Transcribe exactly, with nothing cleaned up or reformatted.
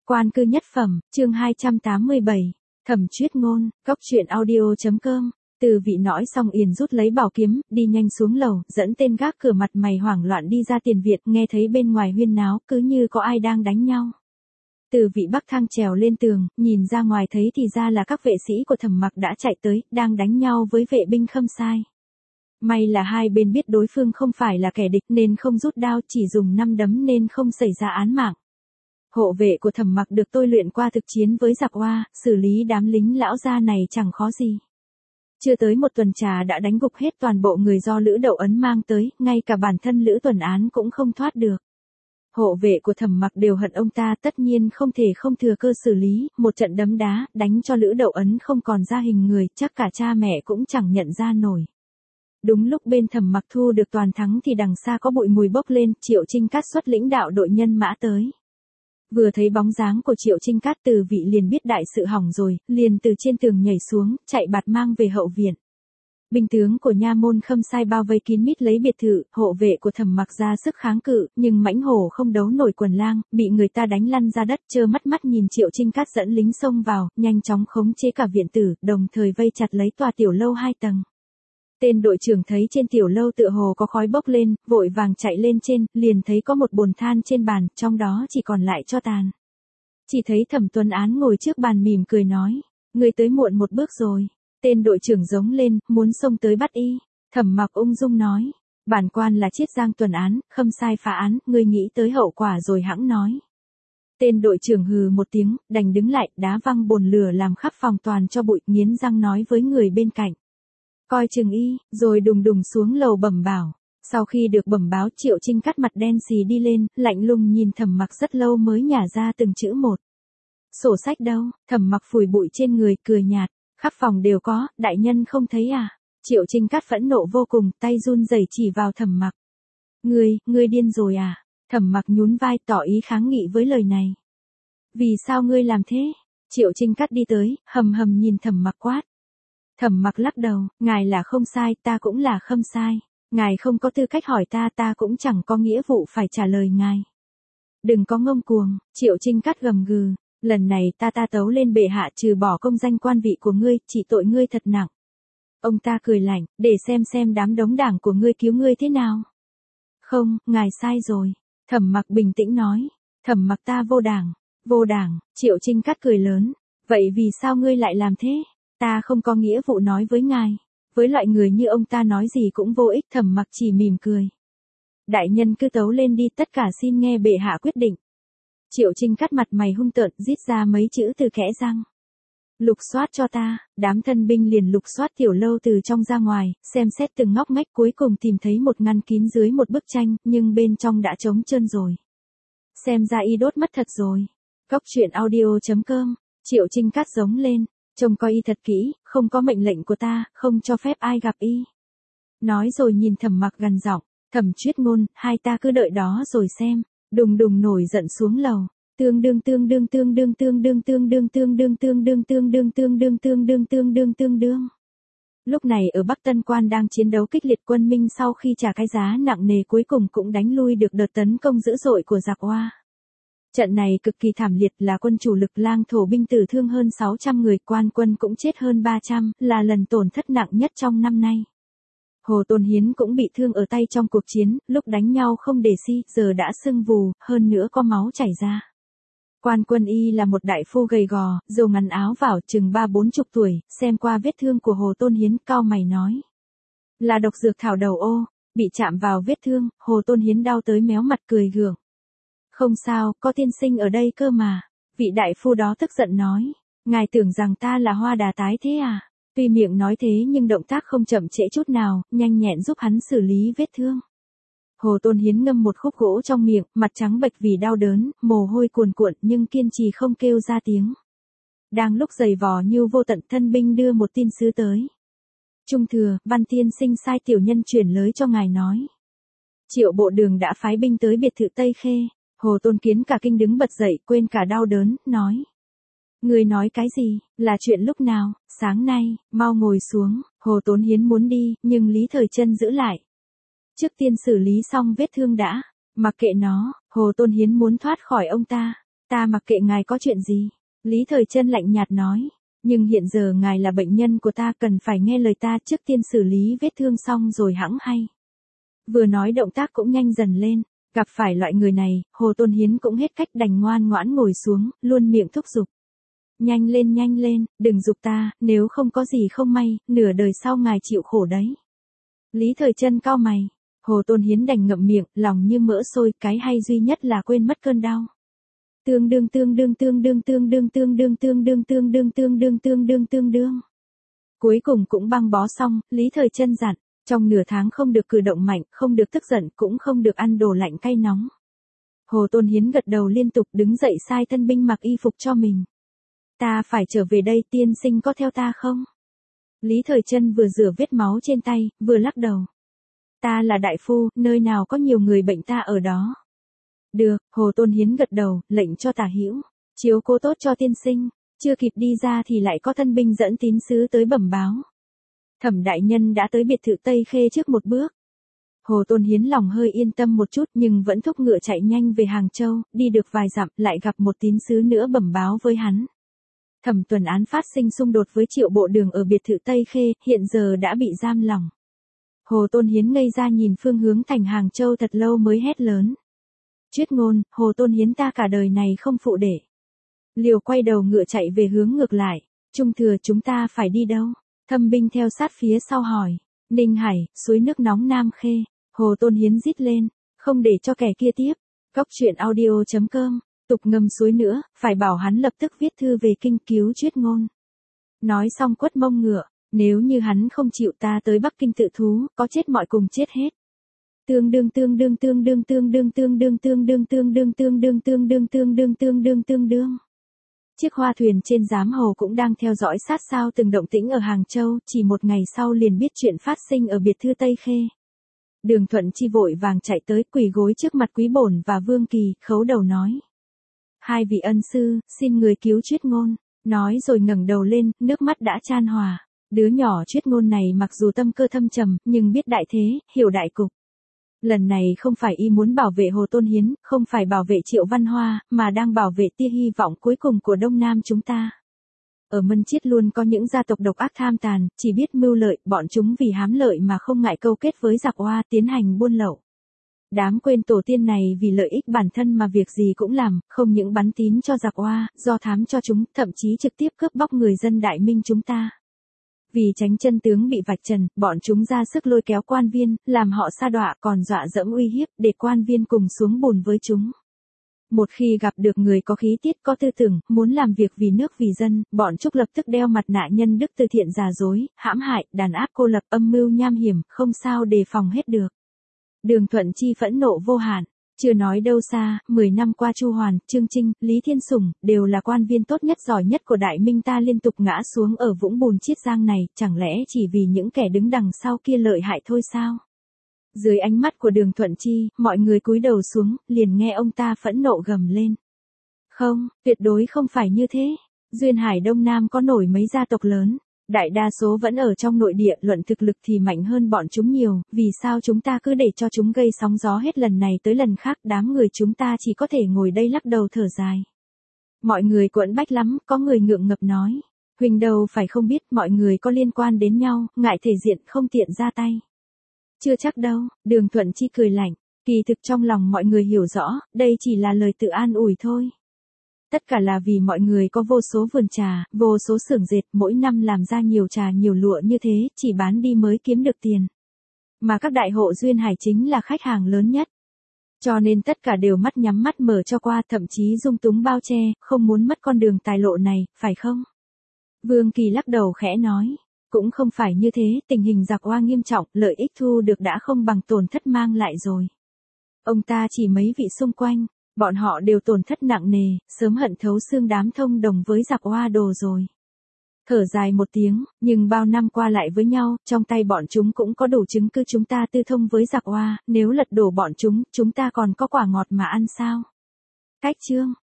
Quan cư nhất phẩm, chương hai trăm tám mươi bảy, Thẩm Chuyết Ngôn, Cóc Truyện Audio.com. Từ vị nói xong Yền rút lấy bảo kiếm, đi nhanh xuống lầu, dẫn tên gác cửa mặt mày hoảng loạn đi ra tiền viện, nghe thấy bên ngoài huyên náo, cứ như có ai đang đánh nhau. Từ vị bắc thang trèo lên tường, nhìn ra ngoài thấy thì ra là các vệ sĩ của Thẩm Mặc đã chạy tới, đang đánh nhau với vệ binh Khâm Sai. May là hai bên biết đối phương không phải là kẻ địch nên không rút đao, chỉ dùng năm đấm nên không xảy ra án mạng. Hộ vệ của Thẩm Mặc được tôi luyện qua thực chiến với giặc Hoa, xử lý đám lính lão gia này chẳng khó gì. Chưa tới một tuần trà đã đánh gục hết toàn bộ người do Lữ Đậu Ấn mang tới, ngay cả bản thân Lữ Tuần Án cũng không thoát được. Hộ vệ của Thẩm Mặc đều hận ông ta, tất nhiên không thể không thừa cơ xử lý, một trận đấm đá, đánh cho Lữ Đậu Ấn không còn ra hình người, chắc cả cha mẹ cũng chẳng nhận ra nổi. Đúng lúc bên Thẩm Mặc thu được toàn thắng thì đằng xa có bụi mùi bốc lên, Triệu Trinh Cát xuất lĩnh đạo đội nhân mã tới. Vừa thấy bóng dáng của Triệu Trinh Cát, Từ vị liền biết đại sự hỏng rồi, liền từ trên tường nhảy xuống, chạy bạt mang về hậu viện. Binh tướng của nha môn Khâm Sai bao vây kín mít lấy biệt thự, hộ vệ của Thẩm Mặc ra sức kháng cự, nhưng mãnh hổ không đấu nổi quần lang, bị người ta đánh lăn ra đất, trơ mắt mắt nhìn Triệu Trinh Cát dẫn lính xông vào, nhanh chóng khống chế cả viện tử, đồng thời vây chặt lấy tòa tiểu lâu hai tầng. Tên đội trưởng thấy trên tiểu lâu tựa hồ có khói bốc lên, vội vàng chạy lên trên, liền thấy có một bồn than trên bàn, trong đó chỉ còn lại tro tàn. Chỉ thấy Thẩm Tuấn Án ngồi trước bàn mỉm cười nói, người tới muộn một bước rồi. Tên đội trưởng giống lên, muốn xông tới bắt y. Thẩm Mặc ung dung nói, bản quan là Chiết Giang Tuần Án, Khâm Sai phá án, ngươi nghĩ tới hậu quả rồi hãng nói. Tên đội trưởng hừ một tiếng, đành đứng lại, đá văng bồn lửa làm khắp phòng toàn cho bụi, nghiến răng nói với người bên cạnh. Coi chừng y, rồi đùng đùng xuống lầu bẩm bảo. Sau khi được bẩm báo, Triệu Trinh Cát mặt đen xì đi lên, lạnh lùng nhìn Thẩm Mặc rất lâu mới nhả ra từng chữ một. Sổ sách đâu? Thẩm Mặc phủi bụi trên người, cười nhạt. Khắp phòng đều có, đại nhân không thấy à? Triệu Trinh Cát phẫn nộ vô cùng, tay run rẩy chỉ vào Thẩm Mặc. Ngươi, ngươi điên rồi à? Thẩm Mặc nhún vai tỏ ý kháng nghị với lời này. Vì sao ngươi làm thế? Triệu Trinh Cát đi tới, hầm hầm nhìn Thẩm Mặc quát. Thẩm Mặc lắc đầu, ngài là không sai, ta cũng là Khâm Sai. Ngài không có tư cách hỏi ta, ta cũng chẳng có nghĩa vụ phải trả lời ngài. Đừng có ngông cuồng, Triệu Trinh Cát gầm gừ. Lần này ta ta tấu lên bệ hạ, trừ bỏ công danh quan vị của ngươi, chỉ tội ngươi thật nặng. Ông ta cười lạnh, để xem xem đám đống đảng của ngươi cứu ngươi thế nào. Không, ngài sai rồi. Thẩm Mặc bình tĩnh nói. Thẩm Mặc ta vô đảng. Vô đảng, Triệu Trinh Cát cười lớn. Vậy vì sao ngươi lại làm thế? Ta không có nghĩa vụ nói với ngài. Với loại người như ông ta nói gì cũng vô ích. Thẩm Mặc chỉ mỉm cười. Đại nhân cứ tấu lên đi, tất cả xin nghe bệ hạ quyết định. Triệu Trinh Cát mặt mày hung tợn, rít ra mấy chữ từ kẽ răng. Lục soát cho ta. Đám thân binh liền lục soát tiểu lâu từ trong ra ngoài, xem xét từng ngóc ngách, cuối cùng tìm thấy một ngăn kín dưới một bức tranh, nhưng bên trong đã trống trơn rồi. Xem ra y đốt mất thật rồi. Cóc Truyện Audio.com. Triệu Trinh Cát giống lên. Trông coi y thật kỹ, không có mệnh lệnh của ta, không cho phép ai gặp y. Nói rồi nhìn Thẩm Mặc gằn giọng. Thẩm Chuyết Ngôn, hai ta cứ đợi đó rồi xem. Đùng đùng nổi giận xuống lầu. Tương đương tương đương tương đương tương đương tương đương tương đương tương đương tương đương tương đương tương đương tương đương tương đương. Lúc này ở Bắc Tân Quan đang chiến đấu kịch liệt, quân Minh sau khi trả cái giá nặng nề cuối cùng cũng đánh lui được đợt tấn công dữ dội của giặc Hoa. Trận này cực kỳ thảm liệt, là quân chủ lực Lang Thổ binh tử thương hơn sáu trăm người, quan quân cũng chết hơn ba trăm, là lần tổn thất nặng nhất trong năm nay. Hồ Tôn Hiến cũng bị thương ở tay trong cuộc chiến, lúc đánh nhau không để si, giờ đã sưng vù, hơn nữa có máu chảy ra. Quan quân y là một đại phu gầy gò, râu ngắn áo vào, chừng ba bốn chục tuổi, xem qua vết thương của Hồ Tôn Hiến, cau mày nói. Là độc dược thảo đầu ô, bị chạm vào vết thương, Hồ Tôn Hiến đau tới méo mặt cười gượng. Không sao, có tiên sinh ở đây cơ mà. Vị đại phu đó tức giận nói. Ngài tưởng rằng ta là hoa đà tái thế à? Tuy miệng nói thế nhưng động tác không chậm trễ chút nào, nhanh nhẹn giúp hắn xử lý vết thương. Hồ Tôn Hiến ngâm một khúc gỗ trong miệng, mặt trắng bệch vì đau đớn, mồ hôi cuồn cuộn nhưng kiên trì không kêu ra tiếng. Đang lúc giày vò như vô tận, thân binh đưa một tin sứ tới. Trung thừa, Văn tiên sinh sai tiểu nhân chuyển lới cho ngài nói. Triệu bộ đường đã phái binh tới biệt thự Tây Khê. Hồ Tôn Kiến cả kinh đứng bật dậy, quên cả đau đớn, nói. Người nói cái gì, là chuyện lúc nào? Sáng nay, mau ngồi xuống. Hồ Tôn Hiến muốn đi, nhưng Lý Thời Trân giữ lại. Trước tiên xử lý xong vết thương đã, mặc kệ nó. Hồ Tôn Hiến muốn thoát khỏi ông ta. Ta mặc kệ ngài có chuyện gì. Lý Thời Trân lạnh nhạt nói. Nhưng hiện giờ ngài là bệnh nhân của ta, cần phải nghe lời ta, trước tiên xử lý vết thương xong rồi hẵng hay. Vừa nói động tác cũng nhanh dần lên. Gặp phải loại người này, Hồ Tôn Hiến cũng hết cách đành ngoan ngoãn ngồi xuống, luôn miệng thúc giục. Nhanh lên nhanh lên, đừng giục ta, nếu không có gì không may, nửa đời sau ngài chịu khổ đấy. Lý Thời Trân cau mày. Hồ Tôn Hiến đành ngậm miệng, lòng như mỡ sôi, cái hay duy nhất là quên mất cơn đau. Tương đương tương đương tương đương tương đương tương đương tương đương tương đương tương đương tương đương tương đương. Cuối cùng cũng băng bó xong, Lý Thời Trân dặn, trong nửa tháng không được cử động mạnh, không được tức giận, cũng không được ăn đồ lạnh cay nóng. Hồ Tôn Hiến gật đầu liên tục, đứng dậy sai thân binh mặc y phục cho mình. Ta phải trở về đây, tiên sinh có theo ta không? Lý Thời Trân vừa rửa vết máu trên tay, vừa lắc đầu. Ta là đại phu, nơi nào có nhiều người bệnh ta ở đó. Được, Hồ Tôn Hiến gật đầu, lệnh cho Tả Hữu chiếu cố tốt cho tiên sinh. Chưa kịp đi ra thì lại có thân binh dẫn tín sứ tới bẩm báo. Thẩm đại nhân đã tới biệt thự Tây Khê trước một bước. Hồ Tôn Hiến lòng hơi yên tâm một chút nhưng vẫn thúc ngựa chạy nhanh về Hàng Châu, đi được vài dặm lại gặp một tín sứ nữa bẩm báo với hắn. Thẩm Tuần Án phát sinh xung đột với Triệu Bộ Đường ở biệt thự Tây Khê, hiện giờ đã bị giam lỏng. Hồ Tôn Hiến ngây ra nhìn phương hướng thành Hàng Châu thật lâu mới hét lớn. Chuyết ngôn, Hồ Tôn Hiến ta cả đời này không phụ để. Liều quay đầu ngựa chạy về hướng ngược lại. Trung thừa chúng ta phải đi đâu? Thâm binh theo sát phía sau hỏi. Ninh Hải, suối nước nóng Nam Khê. Hồ Tôn Hiến rít lên, không để cho kẻ kia tiếp. Cóc truyện audio chấm com, tục ngâm suối nữa, phải bảo hắn lập tức viết thư về kinh cứu Chuyết ngôn. Nói xong quất mông ngựa, nếu như hắn không chịu ta tới Bắc Kinh tự thú, có chết mọi cùng chết hết. Tương đương tương đương tương đương tương đương tương đương tương đương tương đương tương đương tương đương tương đương tương đương tương đương. Chiếc hoa thuyền trên giám hồ cũng đang theo dõi sát sao từng động tĩnh ở Hàng Châu, chỉ một ngày sau liền biết chuyện phát sinh ở biệt thự Tây Khê. Đường Thuận Chi vội vàng chạy tới, quỳ gối trước mặt Quý Bổn và Vương Kỳ, khấu đầu nói. Hai vị ân sư, xin người cứu Chuyết ngôn. Nói rồi ngẩng đầu lên, nước mắt đã chan hòa. Đứa nhỏ Chuyết ngôn này mặc dù tâm cơ thâm trầm, nhưng biết đại thế, hiểu đại cục. Lần này không phải y muốn bảo vệ Hồ Tôn Hiến, không phải bảo vệ Triệu Văn Hoa, mà đang bảo vệ tia hy vọng cuối cùng của Đông Nam chúng ta. Ở Mân Chiết luôn có những gia tộc độc ác tham tàn, chỉ biết mưu lợi, bọn chúng vì hám lợi mà không ngại câu kết với giặc Hoa tiến hành buôn lậu. Đám quên tổ tiên này vì lợi ích bản thân mà việc gì cũng làm, không những bắn tín cho giặc Hoa, do thám cho chúng, thậm chí trực tiếp cướp bóc người dân Đại Minh chúng ta. Vì tránh chân tướng bị vạch trần, bọn chúng ra sức lôi kéo quan viên, làm họ sa đọa, còn dọa dẫm uy hiếp, để quan viên cùng xuống bùn với chúng. Một khi gặp được người có khí tiết có tư tưởng, muốn làm việc vì nước vì dân, bọn Trúc lập tức đeo mặt nạ nhân đức từ thiện giả dối, hãm hại, đàn áp cô lập, âm mưu nham hiểm, không sao đề phòng hết được. Đường Thuận Chi phẫn nộ vô hạn. Chưa nói đâu xa, mười năm qua Chu Hoàn, Trương Trinh, Lý Thiên Sủng, đều là quan viên tốt nhất giỏi nhất của Đại Minh ta liên tục ngã xuống ở vũng bùn Chiết Giang này, chẳng lẽ chỉ vì những kẻ đứng đằng sau kia lợi hại thôi sao? Dưới ánh mắt của Đường Thuận Chi, mọi người cúi đầu xuống, liền nghe ông ta phẫn nộ gầm lên. Không, tuyệt đối không phải như thế. Duyên Hải Đông Nam có nổi mấy gia tộc lớn. Đại đa số vẫn ở trong nội địa, luận thực lực thì mạnh hơn bọn chúng nhiều, vì sao chúng ta cứ để cho chúng gây sóng gió hết lần này tới lần khác, đám người chúng ta chỉ có thể ngồi đây lắc đầu thở dài. Mọi người quẫn bách lắm, có người ngượng ngập nói. Huỳnh đâu phải không biết mọi người có liên quan đến nhau, ngại thể diện không tiện ra tay. Chưa chắc đâu, Đường Thuận Chi cười lạnh, kỳ thực trong lòng mọi người hiểu rõ, đây chỉ là lời tự an ủi thôi. Tất cả là vì mọi người có vô số vườn trà, vô số xưởng dệt, mỗi năm làm ra nhiều trà nhiều lụa như thế, chỉ bán đi mới kiếm được tiền. Mà các đại hộ Duyên Hải chính là khách hàng lớn nhất. Cho nên tất cả đều mắt nhắm mắt mở cho qua, thậm chí dung túng bao che, không muốn mất con đường tài lộ này, phải không? Vương Kỳ lắc đầu khẽ nói, cũng không phải như thế, tình hình giặc Hoa nghiêm trọng, lợi ích thu được đã không bằng tổn thất mang lại rồi. Ông ta chỉ mấy vị xung quanh. Bọn họ đều tổn thất nặng nề, sớm hận thấu xương đám thông đồng với giặc Hoa đồ rồi. Thở dài một tiếng, nhưng bao năm qua lại với nhau, trong tay bọn chúng cũng có đủ chứng cứ chúng ta tư thông với giặc Hoa, nếu lật đổ bọn chúng, chúng ta còn có quả ngọt mà ăn sao? Cách chương